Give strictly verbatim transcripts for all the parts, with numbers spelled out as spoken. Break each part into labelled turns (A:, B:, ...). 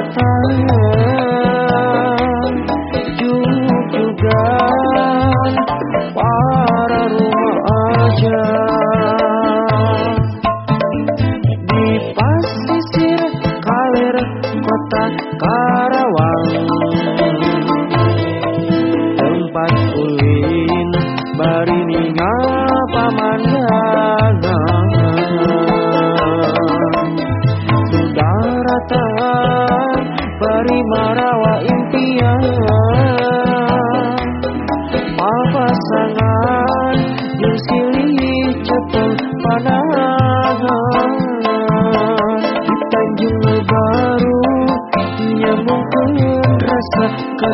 A: jujugan para remaja di pasisir kaler kota Karawang, tempat ulin bari ningal pamandangan sudaratan bari marawa impian papasangan jeung silih cepeng panahan di Tanjung Baru nyambungkeun rasa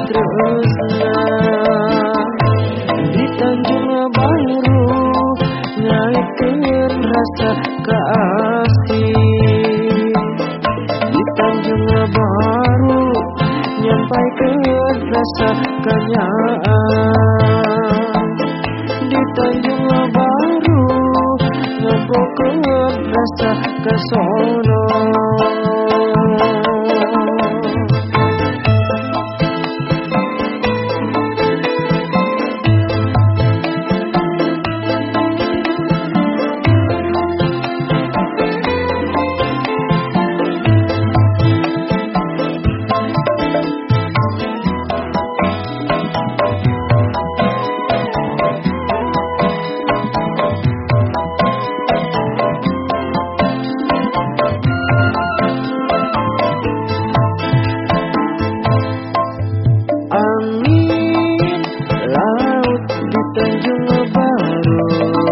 A: katresnan di Tanjung Baru ngaitkeun rasa kaasih di Tanjung Baru nyampaikeun rasa kanyaan di Tanjung Baru ngambokeun rasa kasono. Angin laut di Tanjung Baru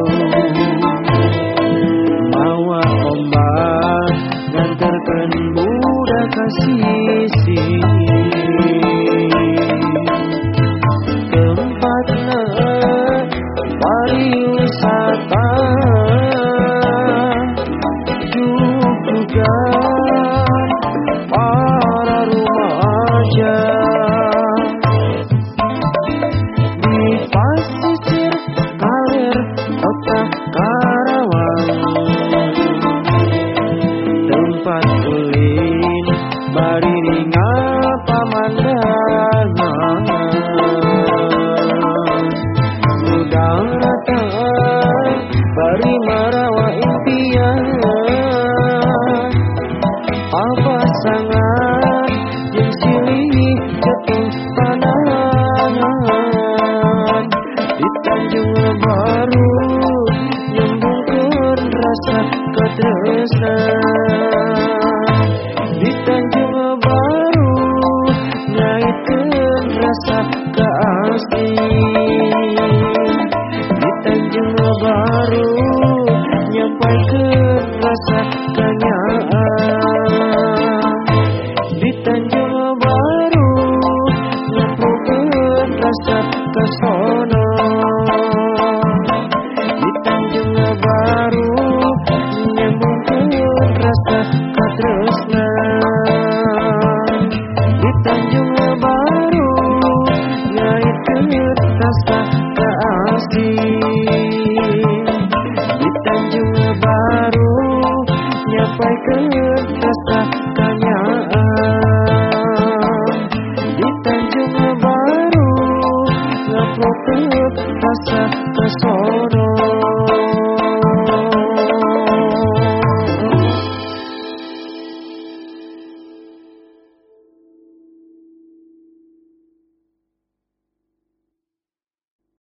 A: mawa ombak nganterkeun budak ka sisi tempatna pariwisata jujugan para remaja pasisir kaler kota Karawang, tempat ulin bari ningal pamandangan sudaratan bari marawa impian papasangan jeung silih